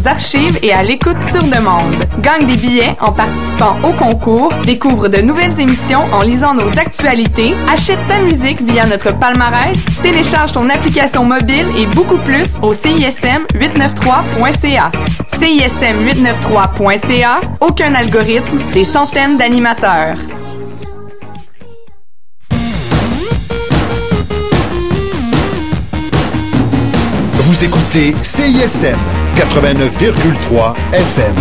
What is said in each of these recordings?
archives et à l'écoute sur demande. Gagne des billets en participant au concours, découvre de nouvelles émissions en lisant nos actualités, achète ta musique via notre palmarès, télécharge ton application mobile et beaucoup plus au CISM893.ca. CISM893.ca, aucun algorithme, des centaines d'animateurs. Vous écoutez CISM 89,3 FM.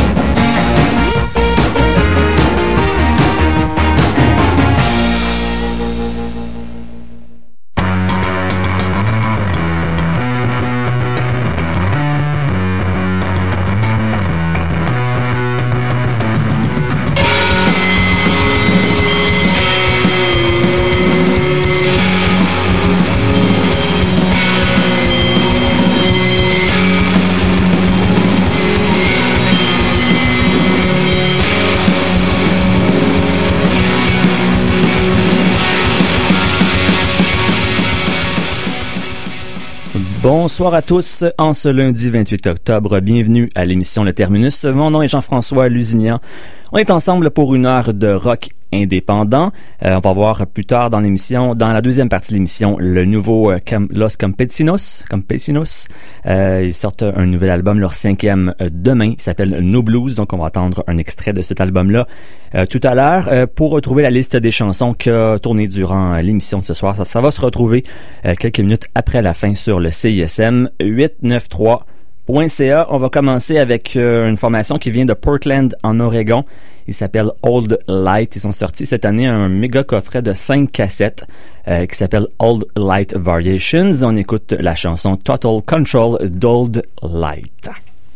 Bonsoir à tous, en ce lundi 28 octobre, bienvenue à l'émission Le Terminus. Mon nom est Jean-François Lusignan. On est ensemble pour une heure de rock indépendant. On va voir plus tard dans l'émission, dans la deuxième partie de l'émission, le nouveau Los Campesinos. Ils sortent un nouvel album, leur 5e demain. Il s'appelle No Blues, donc on va entendre un extrait de cet album-là tout à l'heure. Pour retrouver la liste des chansons qui a tourné durant l'émission de ce soir, ça va se retrouver quelques minutes après la fin sur le CISM 893.ca. On va commencer avec une formation qui vient de Portland, en Oregon. Il s'appelle Old Light. Ils ont sorti cette année un méga coffret de 5 cassettes qui s'appelle Old Light Variations. On écoute la chanson Total Control d'Old Light.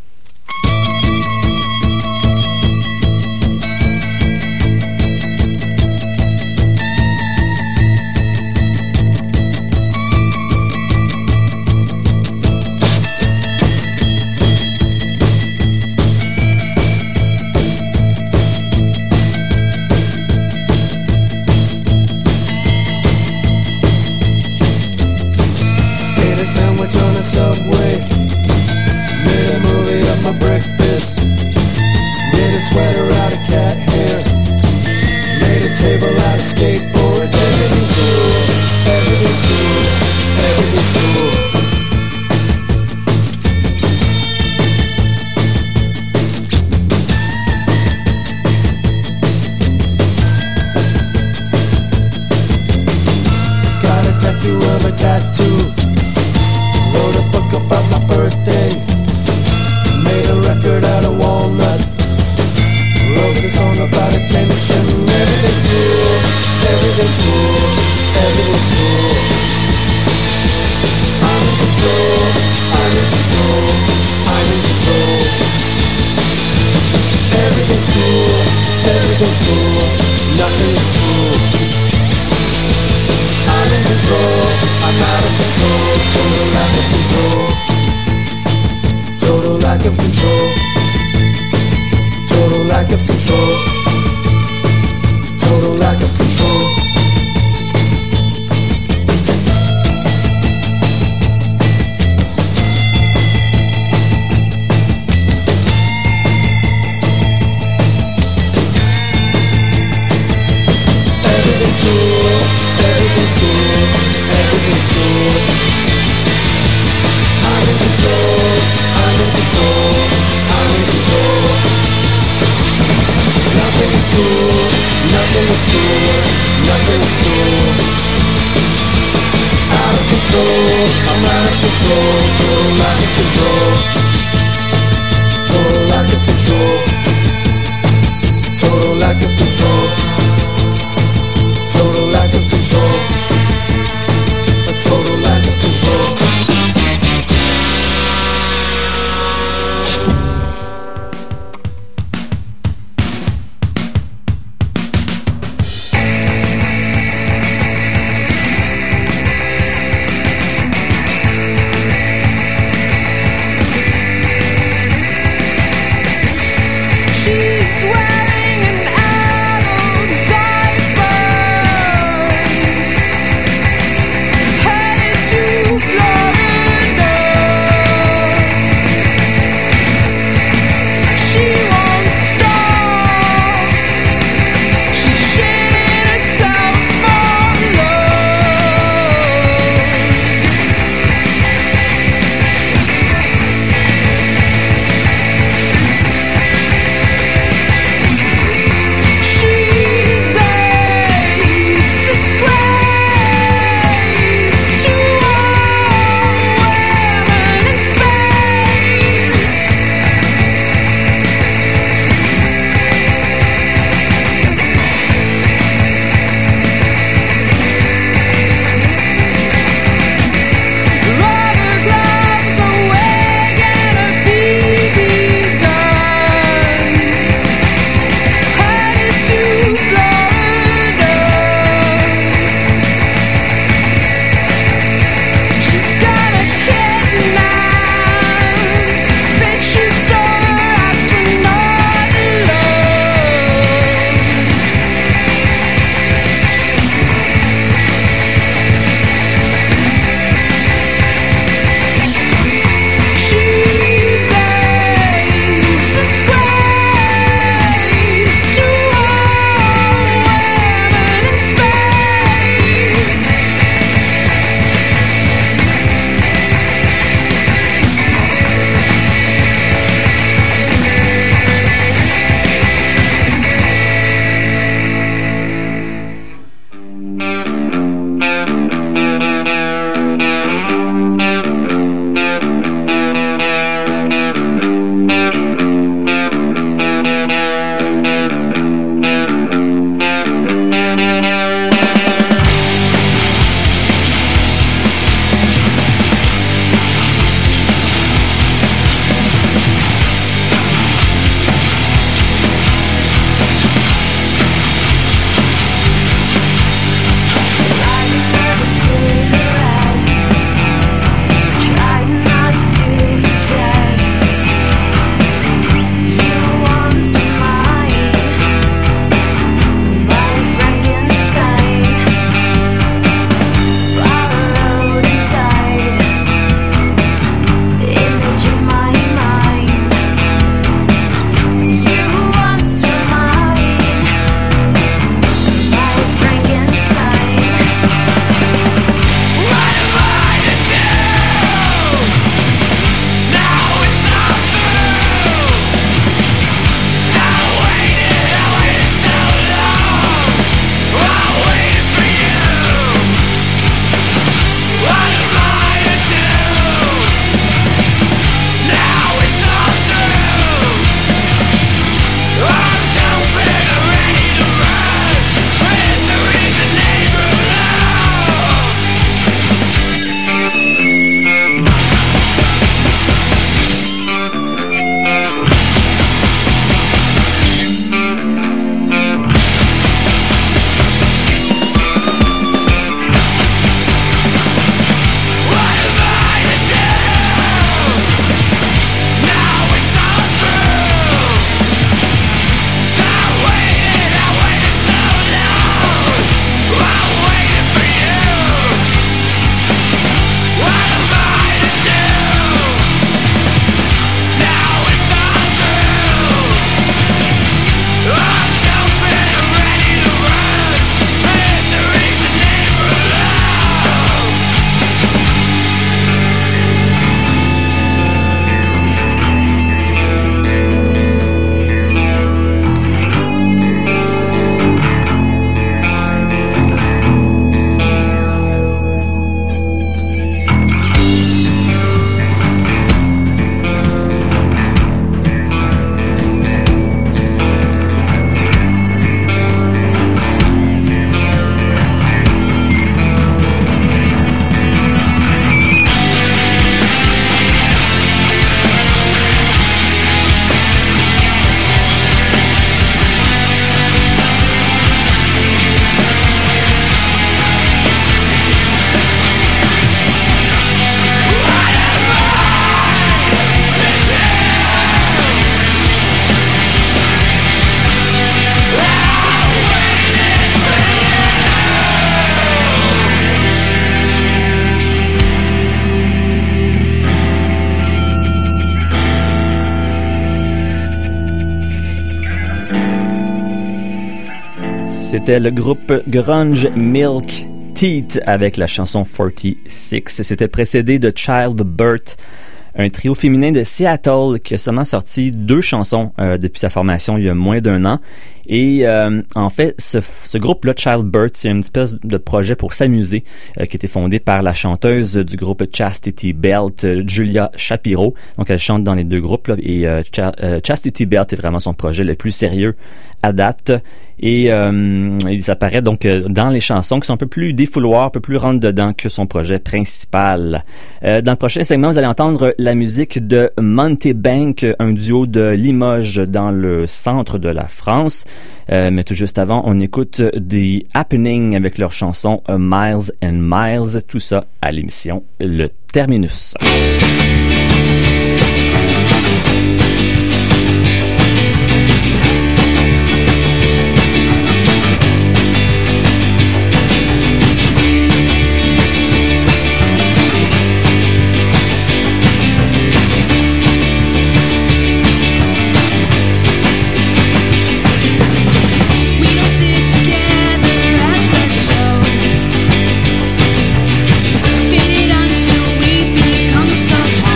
Subway, made a movie of my breakfast, made a sweater out of cat hair, made a table out of skateboards. Everything's cool, everything's cool, everything's cool. Got a tattoo of a tattoo. Wrote a book about my birthday. Made a record out of walnut. Wrote a song about attention. Everything's cool, everything's cool, everything's cool. I'm in control, I'm in control, I'm in control. Everything's cool, everything's cool, nothing's cool. I'm in control, I'm out of control. Total lack of control. Total lack of control. Total lack of control. Total lack of control. Everything's cool, everything's cool, everything's cool. I'm in control, I'm in control, I'm in control. Nothing is cool, nothing is cool, nothing is cool. Out of control, I'm out of control, total lack of control. Total lack of control. Total lack of control. Total lack of control. A total lack of control. C'était le groupe grunge Milk Teeth avec la chanson 46. C'était précédé de Childbirth, un trio féminin de Seattle qui a seulement sorti 2 chansons depuis sa formation il y a moins d'1 an. Et en fait, ce groupe-là, Childbirth, c'est une espèce de projet pour s'amuser qui a été fondé par la chanteuse du groupe Chastity Belt, Julia Shapiro. Donc, elle chante dans les 2 groupes là, et Chastity Belt est vraiment son projet le plus sérieux à date. Et il apparaît donc dans les chansons qui sont un peu plus défouloirs, un peu plus rentre-dedans que son projet principal. Dans le prochain segment, vous allez entendre la musique de Monty Bank, un duo de Limoges dans le centre de la France. Mais tout juste avant, on écoute The Happening avec leur chanson Miles and Miles. Tout ça à l'émission Le Terminus. Get it until we become so hard.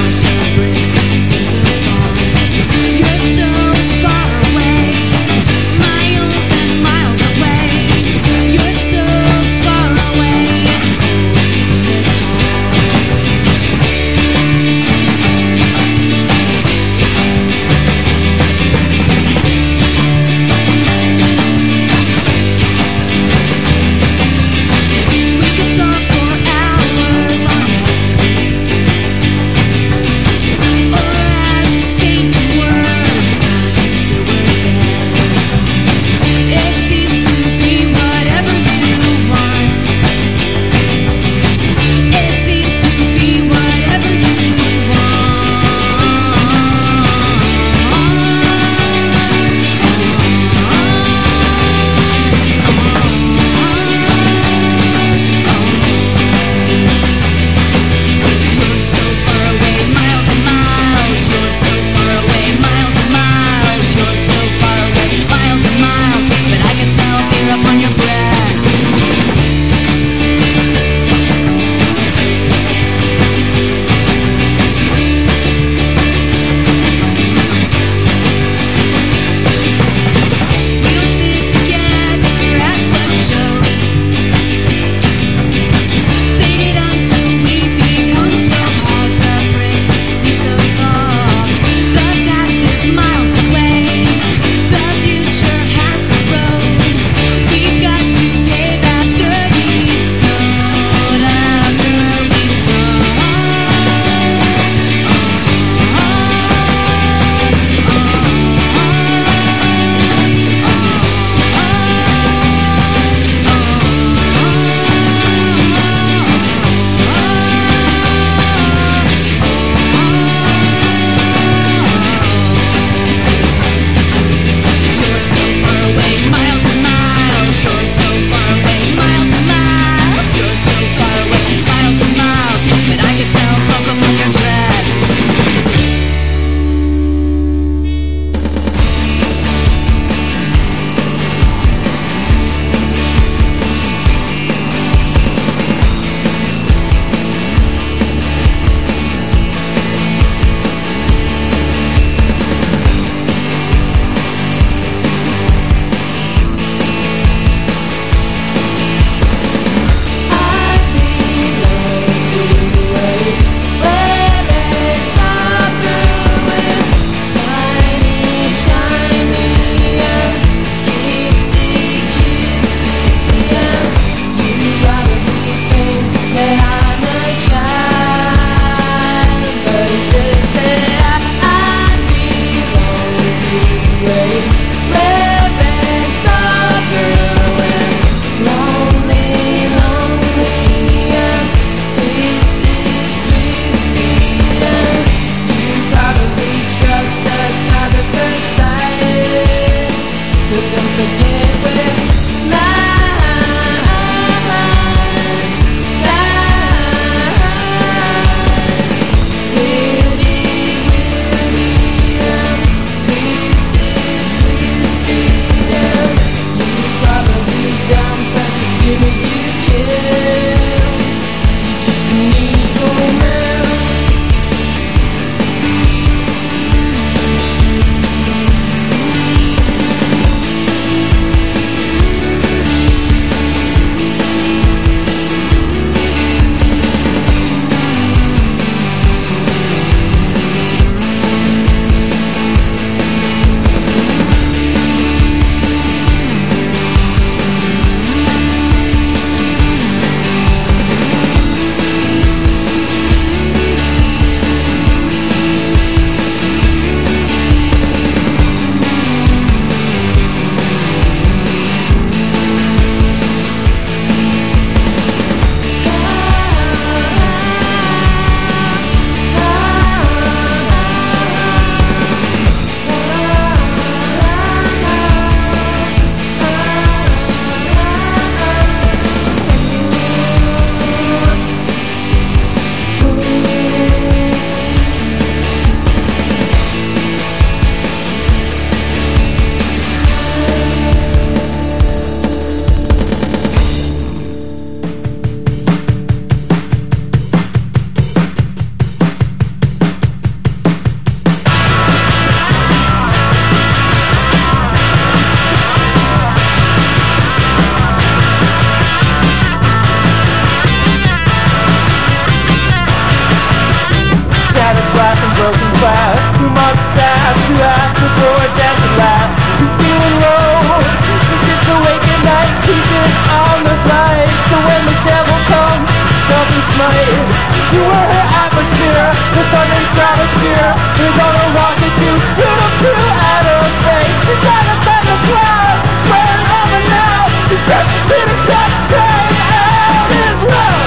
pause to ask before death at last. He's feeling low. She sits awake at night, keeping on the flight. So when the devil comes, doesn't smite. You were her atmosphere, the thundering stratosphere. He's on a rocket to shoot him to outer space. He's not a thundercloud, swearing over now. He's just to see the death train out his road.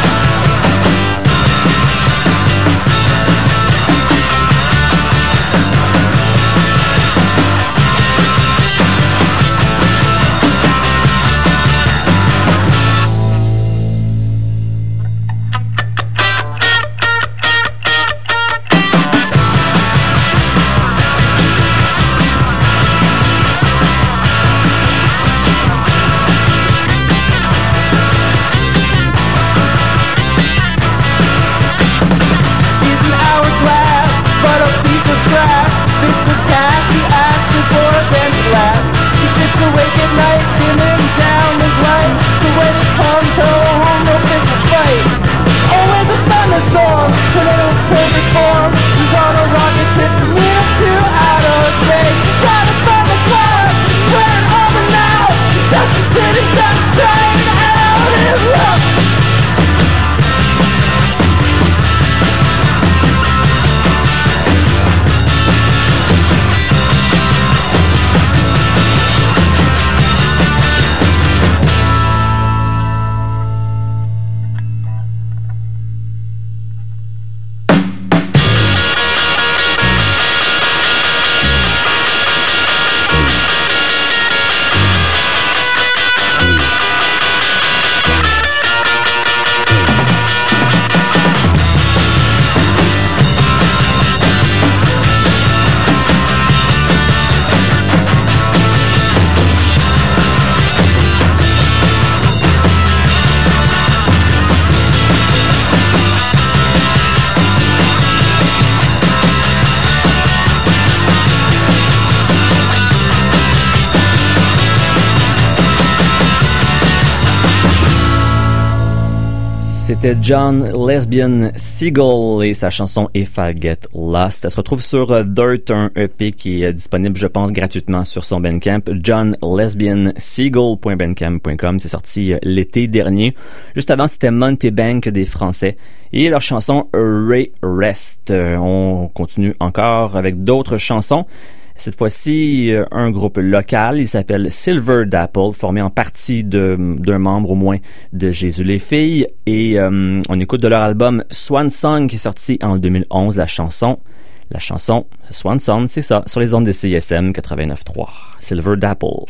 Awake at night, dimming down his light. So when he comes home, no fist will fight. Always a thunderstorm, tornado perfect form. He's on a rocket tip to meet him to outer space. He's out of the cloud, swearing over now. Just a city death train out his road. C'était John Lesbian Seagull et sa chanson If I Get Lost. Elle se retrouve sur Dirt, un EP qui est disponible, je pense, gratuitement sur son Bandcamp. johnlesbianseagull.bandcamp.com. C'est sorti l'été dernier. Juste avant, c'était Montebank des Français et leur chanson Ray Rest. On continue encore avec d'autres chansons. Cette fois-ci, un groupe local, il s'appelle Silver Dapple, formé en partie d'un membre au moins de Jésus les filles. Et on écoute de leur album Swan Song qui est sorti en 2011, la chanson Swan Song, c'est ça, sur les ondes de CISM 89.3. Silver Dapple.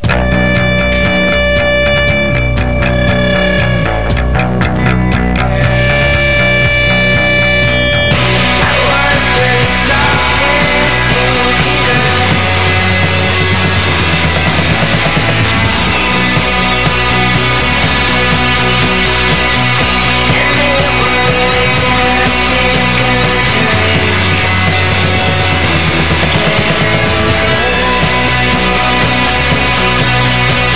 We'll be right back.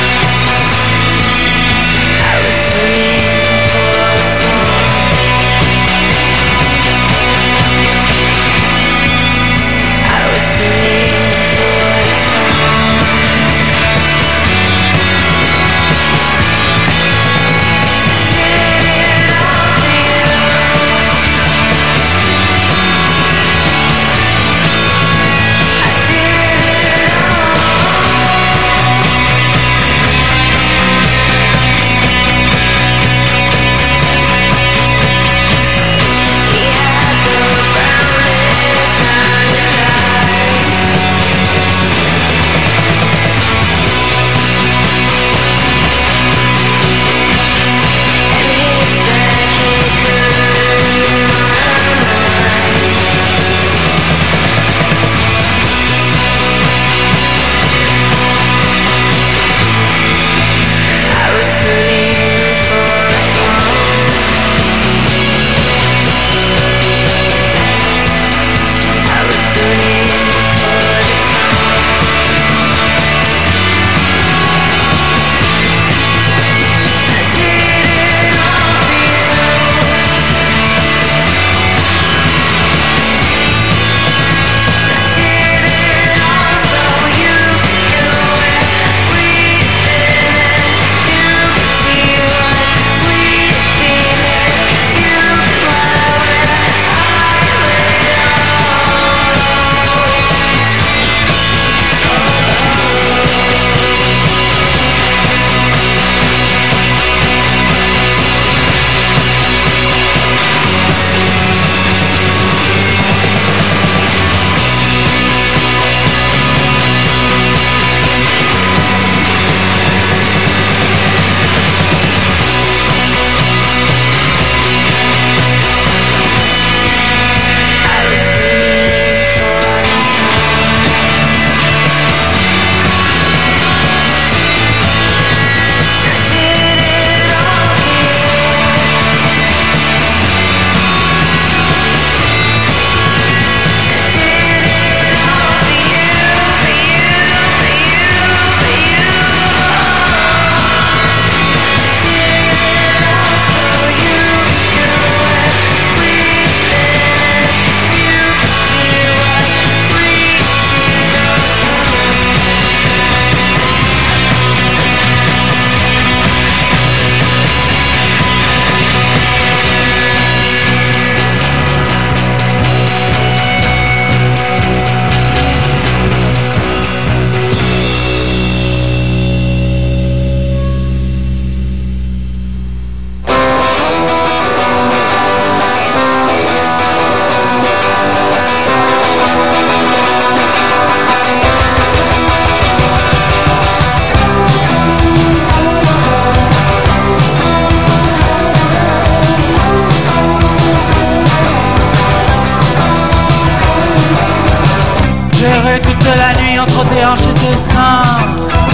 entre tes hanches et tes seins.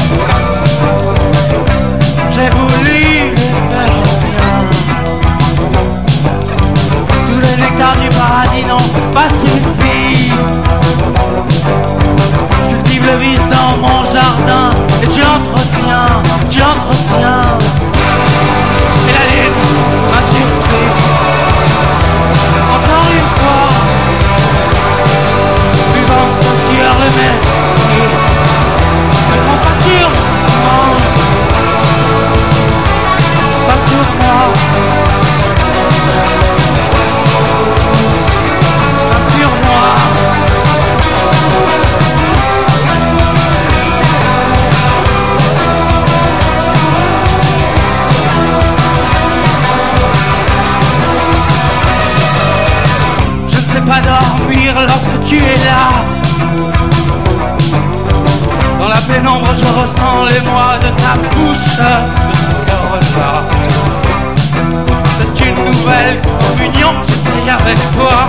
J'ai voulu les faire bien. Tous les nectars du paradis n'ont pas suffi. Je cultive le vice dans mon jardin et tu l'entretiens, tu l'entretiens. Et la lune m'a surpris. Encore une fois, buvant ta sueur le mépris. Ne prends pas sur moi, pas sur moi, pas sur moi. Je ne sais pas dormir lorsque tu es là. Dans la pénombre je ressens l'émoi de ta bouche, de ton regard. C'est une nouvelle communion, j'essaye avec toi.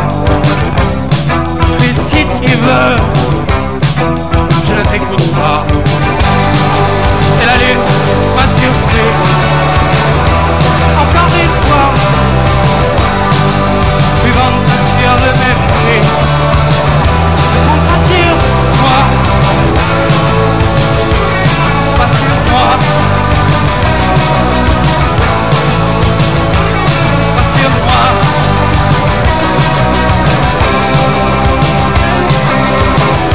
Puis si tu veux, je ne t'écoute pas. Et la lune m'a surpris. Encore une fois, buvant ta sueur le mépris. Ne compte pas sur moi, pas sur moi, pas sur moi.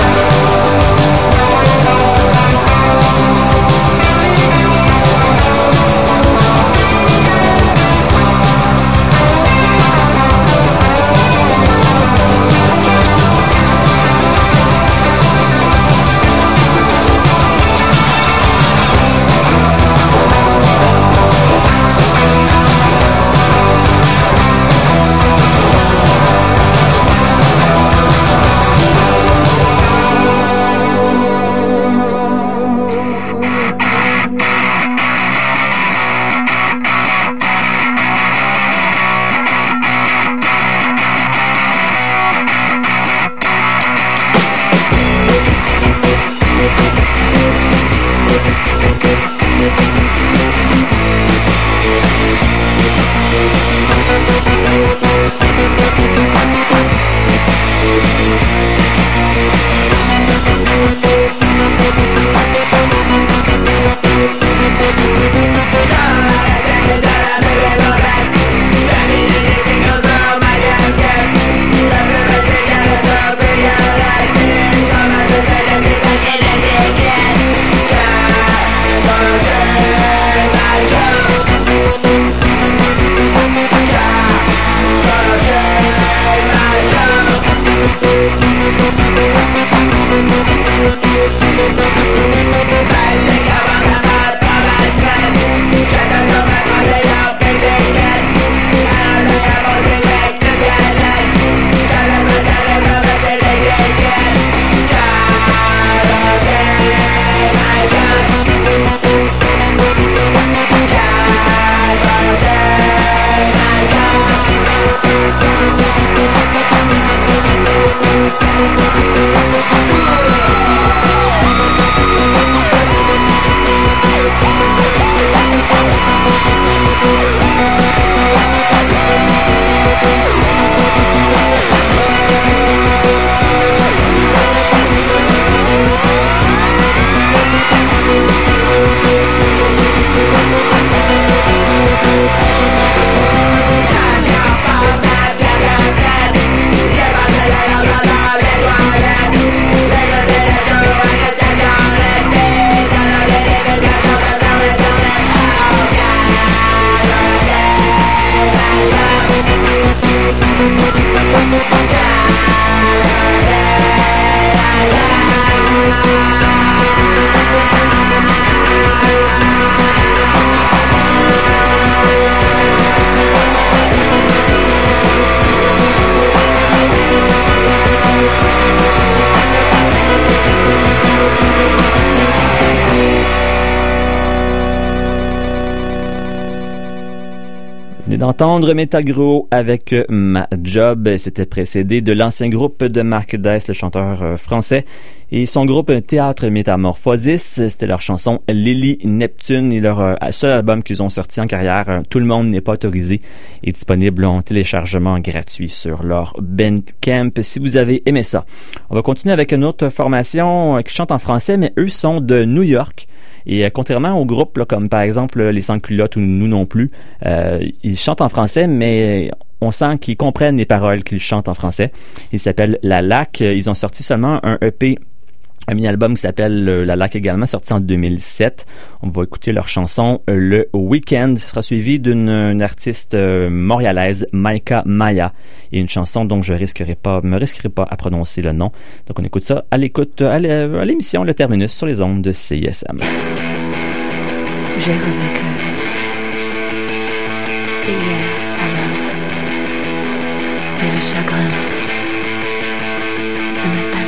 d'entendre Metagro avec Ma Job. C'était précédé de l'ancien groupe de Marc Dess, le chanteur français, et son groupe Théâtre Métamorphosis. C'était leur chanson Lily Neptune et leur seul album qu'ils ont sorti en carrière, Tout le monde n'est pas autorisé, est disponible en téléchargement gratuit sur leur Bandcamp si vous avez aimé ça. On va continuer avec une autre formation qui chante en français, mais eux sont de New York. Et contrairement aux groupes là, comme par exemple les Sans-Culottes ou Nous non plus, ils chantent en français, mais on sent qu'ils comprennent les paroles qu'ils chantent en français. Ils s'appellent La Lac. Ils ont sorti seulement un EP, un mini-album qui s'appelle La Lac également, sorti en 2007. On va écouter leur chanson Le Week-end. Ce sera suivi d'une artiste montréalaise, Maika Maya, et une chanson dont je me risquerai pas à prononcer le nom. Donc on écoute ça à l'émission Le Terminus sur les ondes de CISM. J'ai revécu. C'était hier, alors. C'est le chagrin. Ce matin.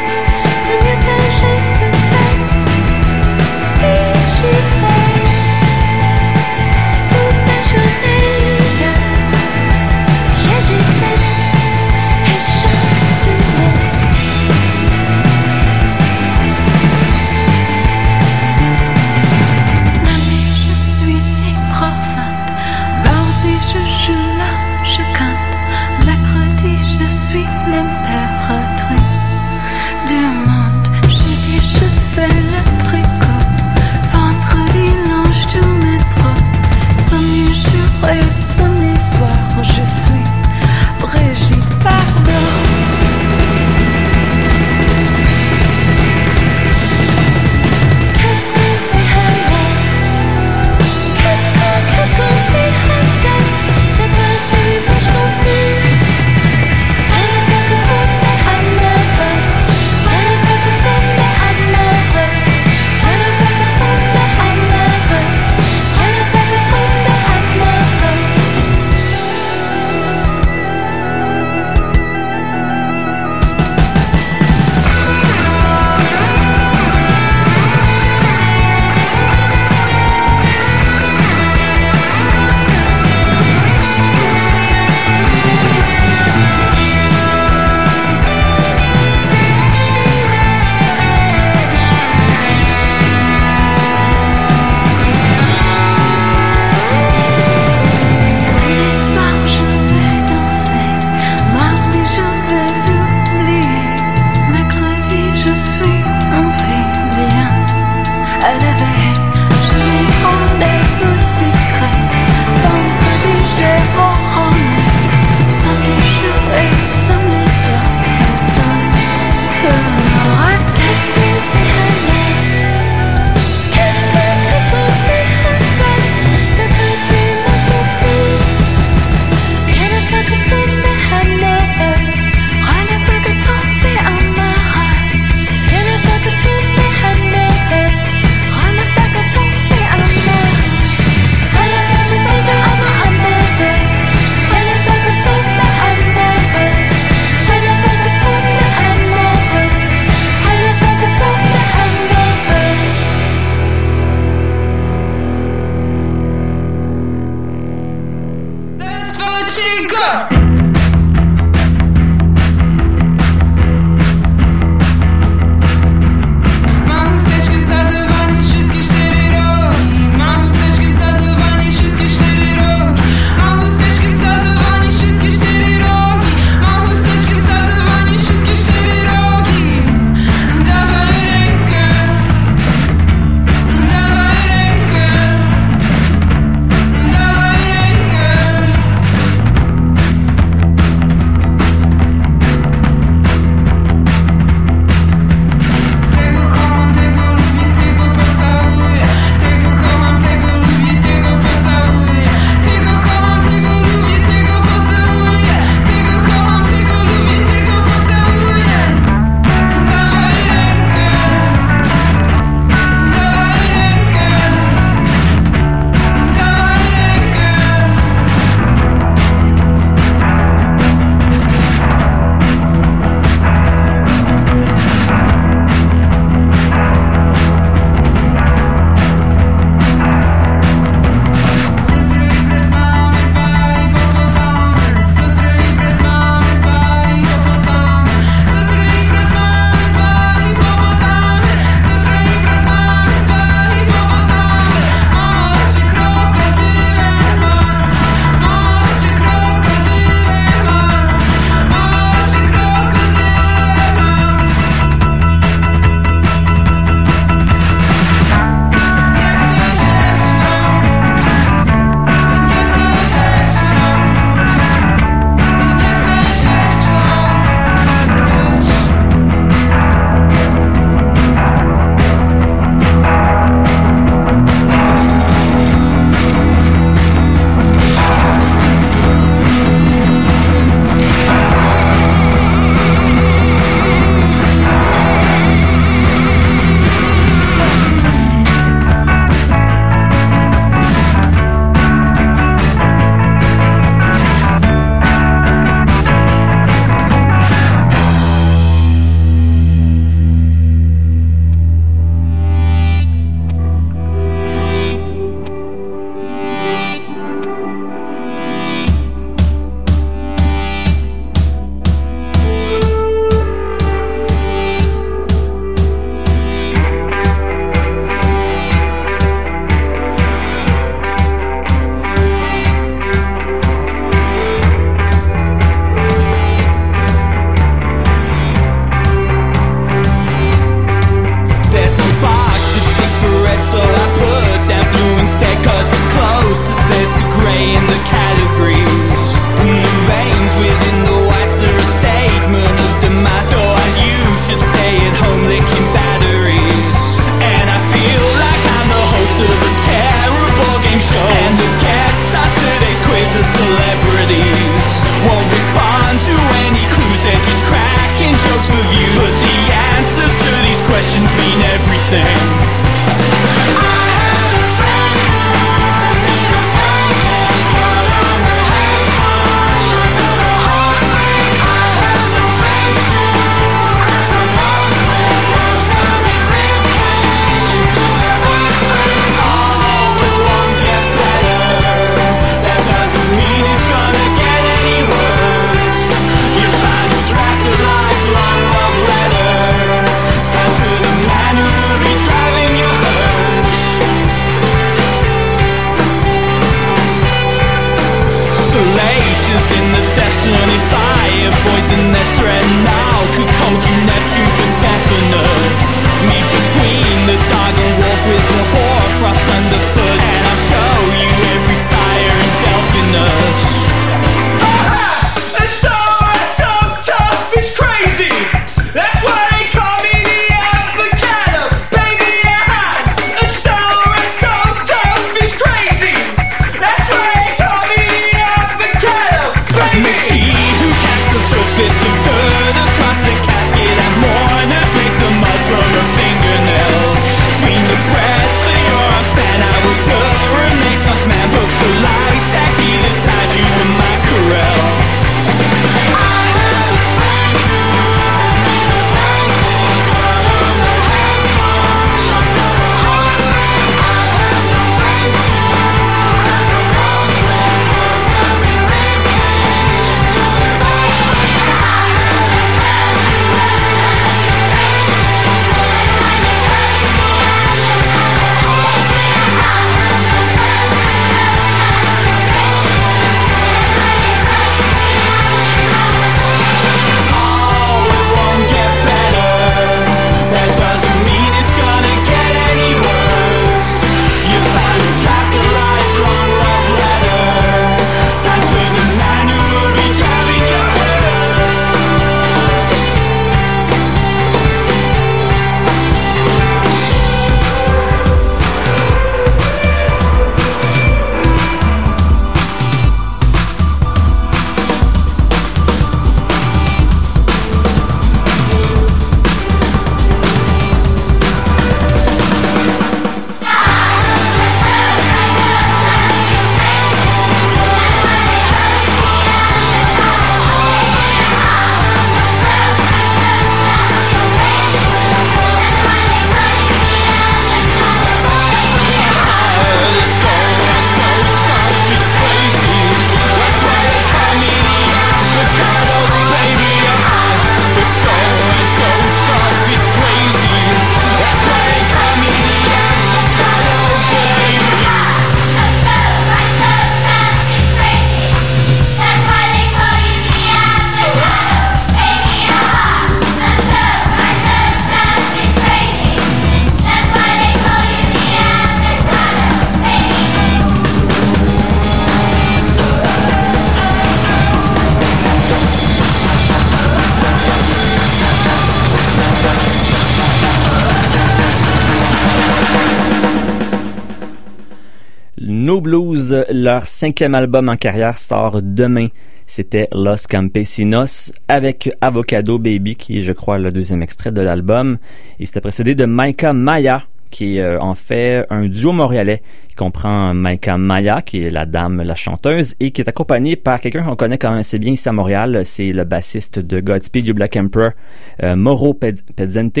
No Blues, leur 5e album en carrière sort demain. C'était Los Campesinos avec Avocado Baby, qui est, je crois, le 2e extrait de l'album. Et c'était précédé de Maika Maya, qui est en fait un duo montréalais qui comprend Maika Maya, qui est la dame, la chanteuse, et qui est accompagnée par quelqu'un qu'on connaît quand même assez bien ici à Montréal. C'est le bassiste de Godspeed You Black Emperor, Mauro Pezzente.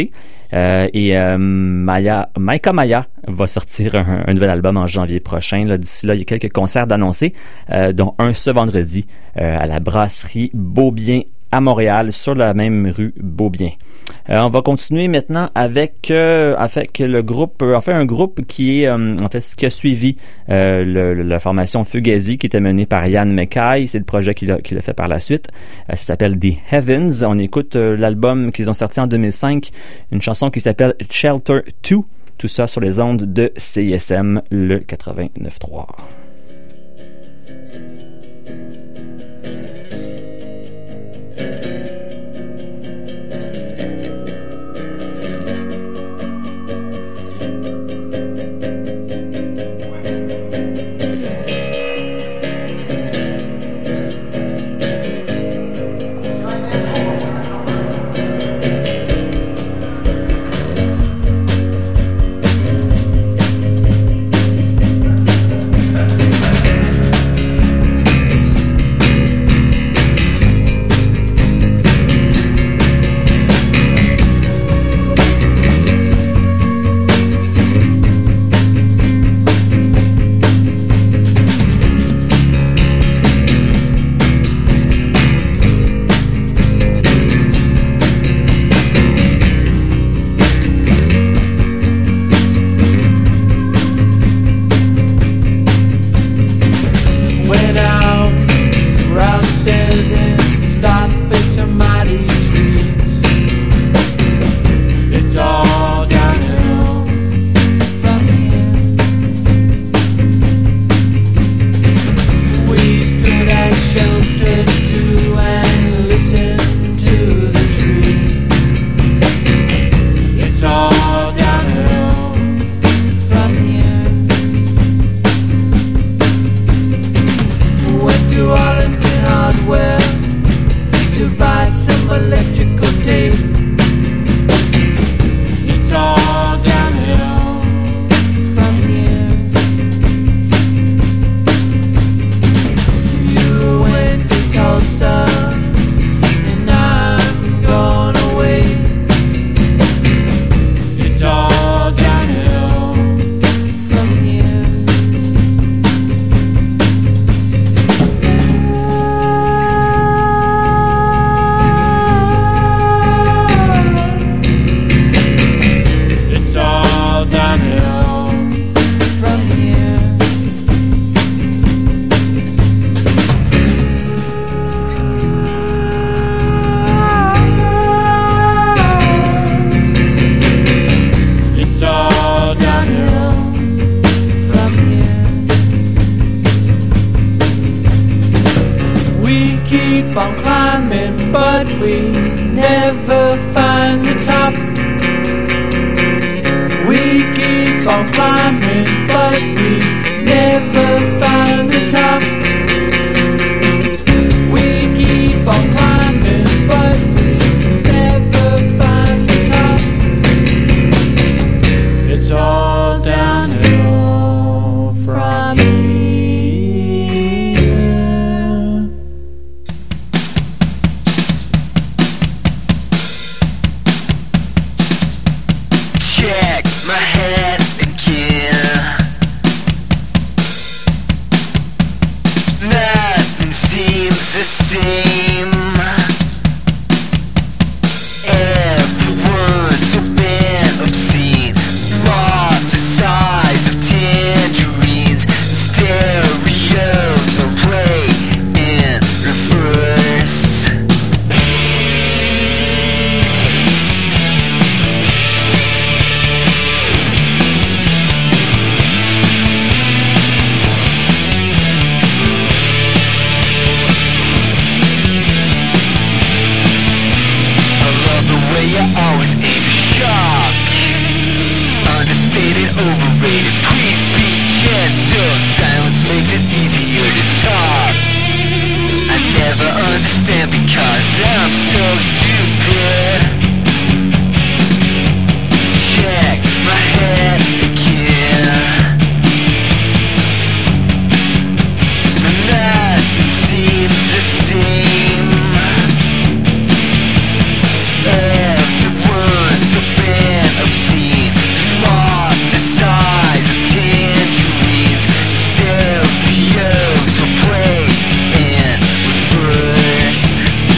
Maika Maya va sortir un nouvel album en janvier prochain. Là, d'ici là, il y a quelques concerts d'annoncer, dont un ce vendredi à la brasserie Beaubien à Montréal, sur la même rue Beaubien. On va continuer maintenant avec le groupe, un groupe qui est ce qui a suivi la formation Fugazi, qui était menée par Ian MacKaye. C'est le projet qu'il a fait par la suite. Ça s'appelle The Heavens. On écoute l'album qu'ils ont sorti en 2005, une chanson qui s'appelle Shelter 2. Tout ça sur les ondes de CISM, le 89.3. Check my head again. makes it easier to talk. I never understand because I'm so stupid. Check my head again. Nothing seems the same. Everyone's so bad, obscene. Thoughts the size of tangerines. Stereos will play in reverse.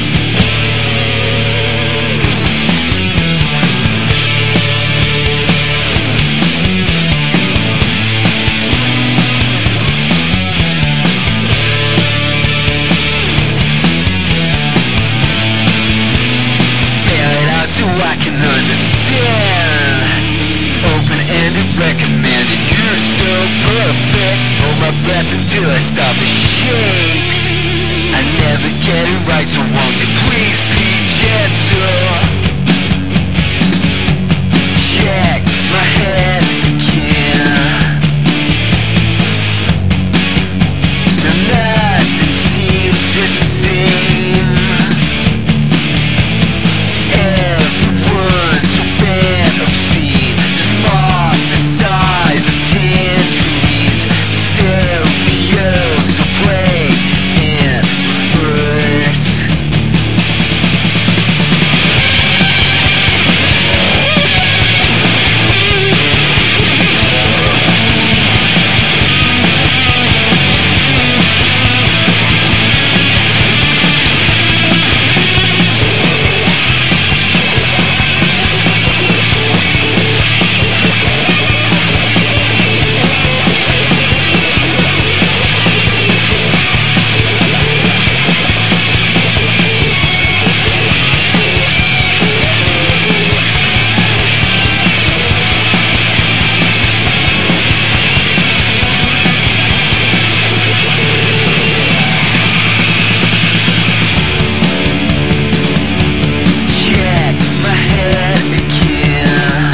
Spell it out so I can understand. Open-ended, recommended. You're so perfect. Hold my breath until I stop the shakes. I never get it right, so won't you please be gentle? Check my head again. Nothing seems the same. Everyone's so bad, obscene. Thoughts the size of tangerines. Stereos will play in reverse. Check my head again.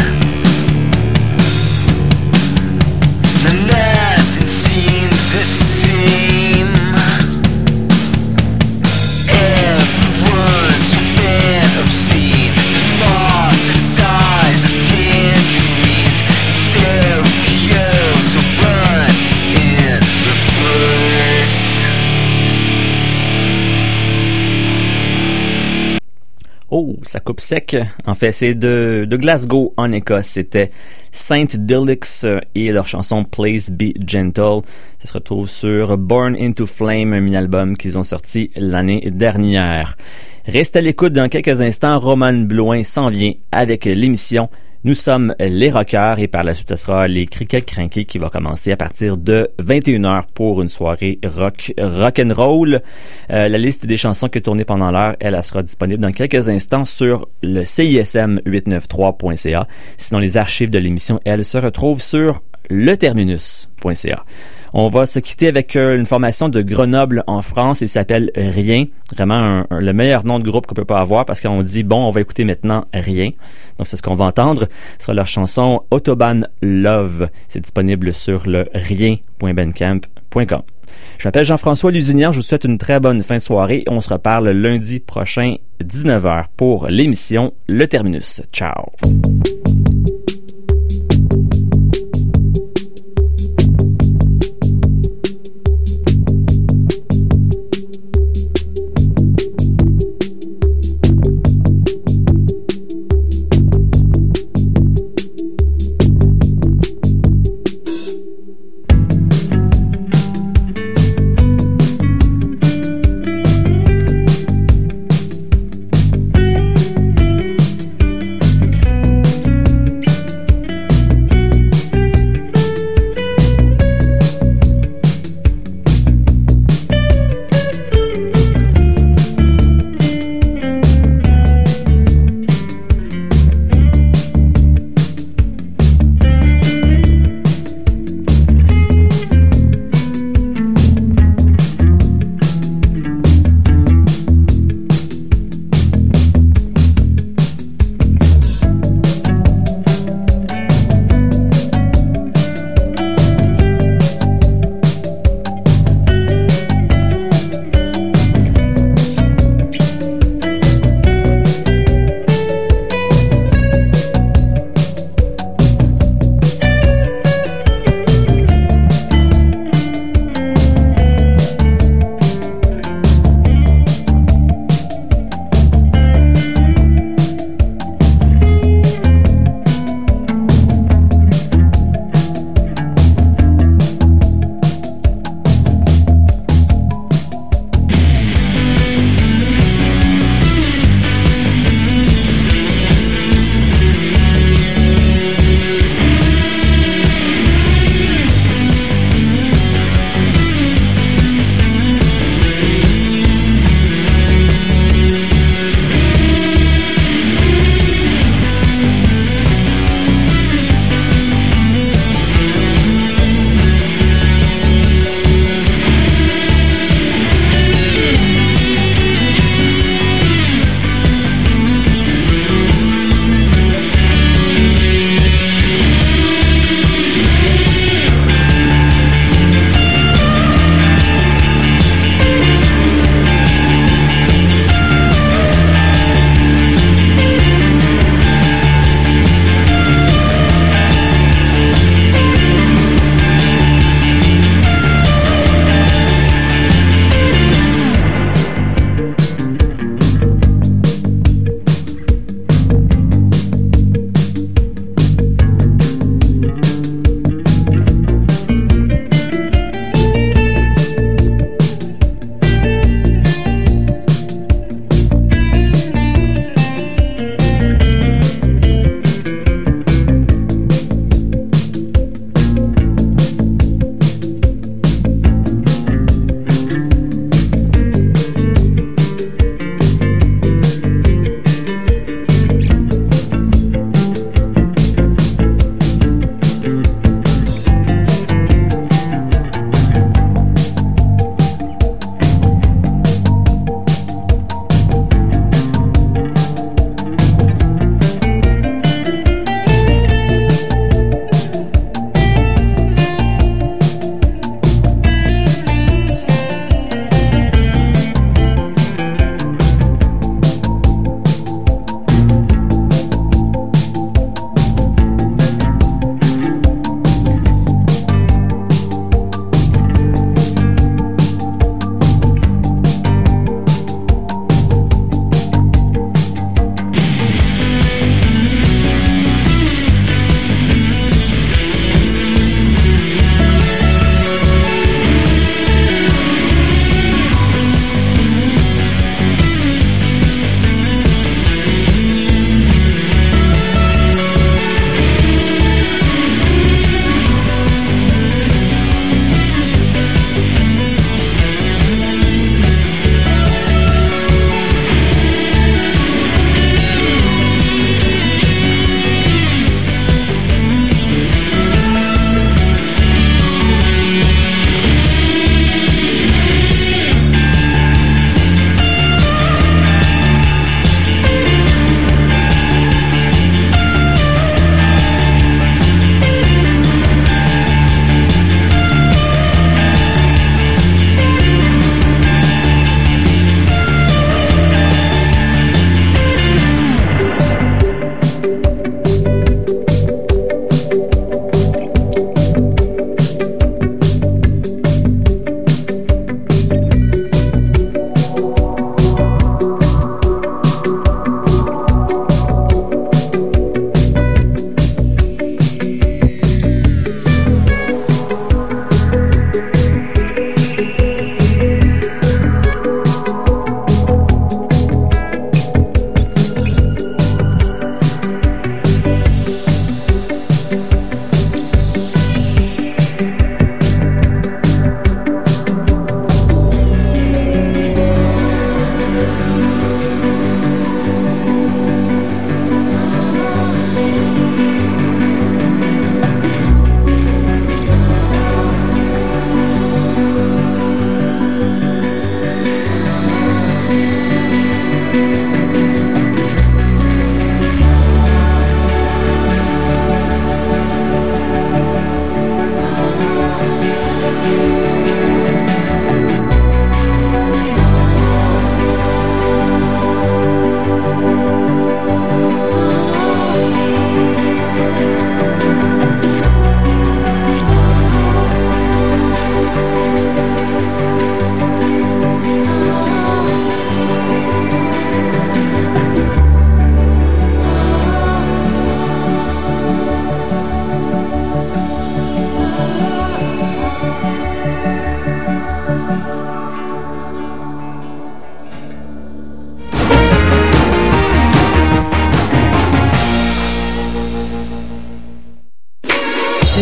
Nothing seems the same. Everyone's so bad, obscene. Thoughts the size of tangerines. Stereos will run in reverse. Oh, ça coupe sec. En fait, c'est de Glasgow, en Écosse. C'était Saint Dillix et leur chanson Please Be Gentle. Ça se retrouve sur Born Into Flame, un mini-album qu'ils ont sorti l'année dernière. Reste à l'écoute dans quelques instants. Roman Blouin s'en vient avec l'émission Nous sommes les rockers et par la suite, ce sera les Crickets Crinqués qui va commencer à partir de 21h pour une soirée rock'n'roll. La liste des chansons qui est tournée pendant l'heure, elle sera disponible dans quelques instants sur le CISM893.ca. Sinon, les archives de l'émission, elles se retrouvent sur leterminus.ca. On va se quitter avec une formation de Grenoble en France. Il s'appelle Rien. Vraiment le meilleur nom de groupe qu'on peut pas avoir parce qu'on dit, bon, on va écouter maintenant Rien. Donc, c'est ce qu'on va entendre. Ce sera leur chanson Autobahn Love. C'est disponible sur le rien.bandcamp.com. Je m'appelle Jean-François Lusignan. Je vous souhaite une très bonne fin de soirée. On se reparle lundi prochain, 19h, pour l'émission Le Terminus. Ciao!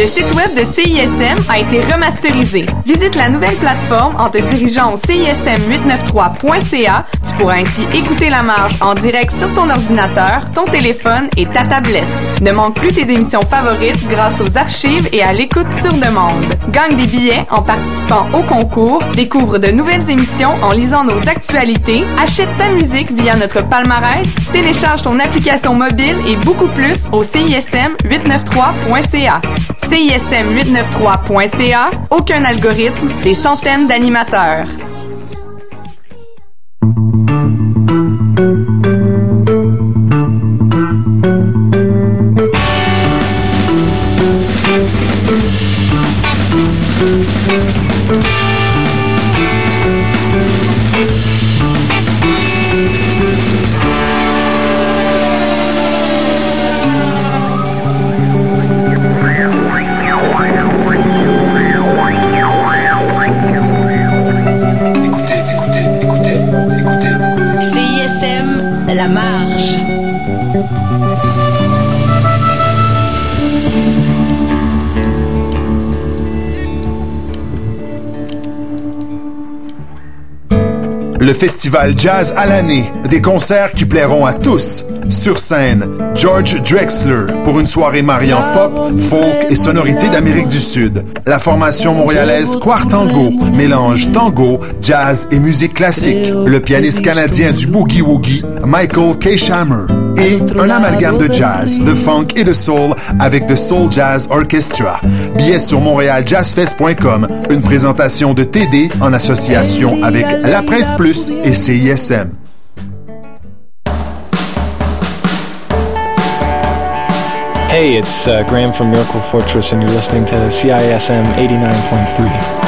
Le site web de CISM a été remasterisé. Visite la nouvelle plateforme en te dirigeant au CISM893.ca. Tu pourras ainsi écouter La Marge en direct sur ton ordinateur, ton téléphone et ta tablette. Ne manque plus tes émissions favorites grâce aux archives et à l'écoute sur demande. Gagne des billets en participant au concours, découvre de nouvelles émissions en lisant nos actualités, achète ta musique via notre palmarès, télécharge ton application mobile et beaucoup plus au CISM893.ca. CISM893.ca, aucun algorithme, des centaines d'animateurs. La Marge. Le festival Jazz à l'année, des concerts qui plairont à tous. Sur scène, George Drexler pour une soirée mariant pop, folk et sonorités d'Amérique du Sud. La formation montréalaise Quartango mélange tango, jazz et musique classique. Le pianiste canadien du Boogie Woogie, Michael K. Shammer. Et un amalgame de jazz, de funk et de soul avec The Soul Jazz Orchestra. Billets sur montrealjazzfest.com. Une présentation de TD en association avec La Presse Plus et CISM. Hey, it's Graham from Miracle Fortress, and you're listening to CISM 89.3.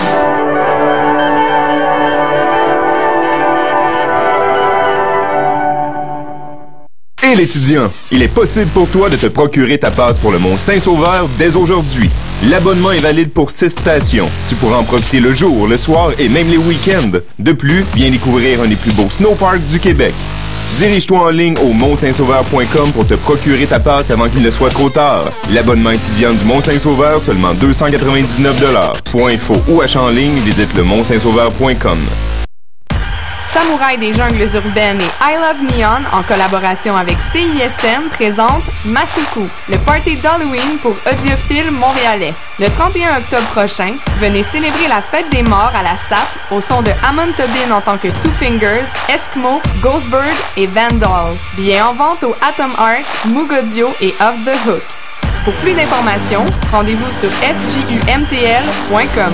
Hey l'étudiant, il est possible pour toi de te procurer ta passe pour le Mont-Saint-Sauveur dès aujourd'hui. L'abonnement est valide pour 6 stations. Tu pourras en profiter le jour, le soir et même les week-ends. De plus, viens découvrir un des plus beaux snowparks du Québec. Dirige-toi en ligne au mont-saint-sauveur.com pour te procurer ta passe avant qu'il ne soit trop tard. L'abonnement étudiant du Mont-Saint-Sauveur, seulement 299 $. Pour info ou achat en ligne, visite le mont-saint-sauveur.com. Samouraï des jungles urbaines et I Love Neon, en collaboration avec CISM, présente Masuku, le party d'Halloween pour audiophiles montréalais. Le 31 octobre prochain, venez célébrer la fête des morts à la SAT au son de Amon Tobin en tant que Two Fingers, Eskimo, Ghostbird et Vandal. Billets en vente au Atom Art, Moog Audio et Off the Hook. Pour plus d'informations, rendez-vous sur sjumtl.com.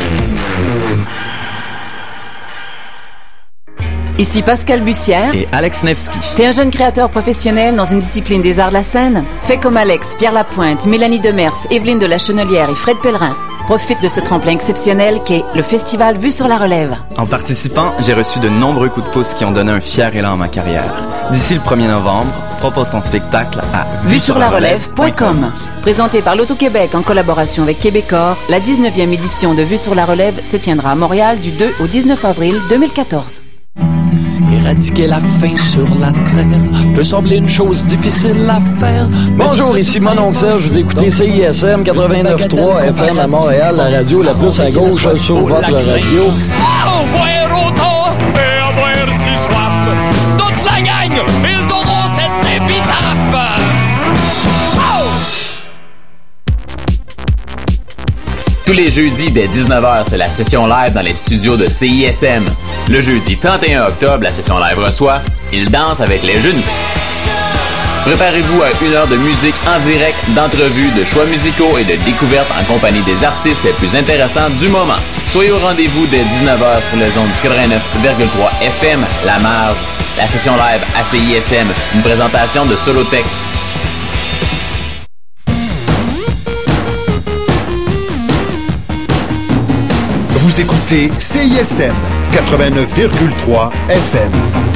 Ici Pascal Bussière et Alex Nevsky. T'es un jeune créateur professionnel dans une discipline des arts de la scène? Fais comme Alex, Pierre Lapointe, Mélanie Demers, Evelyne de la Chenelière et Fred Pellerin. Profite de ce tremplin exceptionnel qu'est le festival Vue sur la Relève. En participant, j'ai reçu de nombreux coups de pouce qui ont donné un fier élan à ma carrière. D'ici le 1er novembre, propose ton spectacle à vuesurlarelève.com. Présenté par l'Auto-Québec en collaboration avec Québecor, la 19e édition de Vue sur la Relève se tiendra à Montréal du 2 au 19 avril 2014. Éradiquer la faim sur la terre peut sembler une chose difficile à faire. Bonjour, ici Mononcle Serge, vous écoutez CISM 89.3 FM à Montréal, la radio la plus à gauche sur votre radio. Boire autant et avoir si soif. Toute la gang, ils auront cette épitaphe. Tous les jeudis dès 19h, c'est la session live dans les studios de CISM. Le jeudi 31 octobre, la session live reçoit « Il danse avec les genoux ». Préparez-vous à 1 heure de musique en direct, d'entrevues, de choix musicaux et de découvertes en compagnie des artistes les plus intéressants du moment. Soyez au rendez-vous dès 19h sur les ondes du 89,3 FM, La Marge. La session live à CISM, une présentation de Solotech. Vous écoutez CISM 89,3 FM.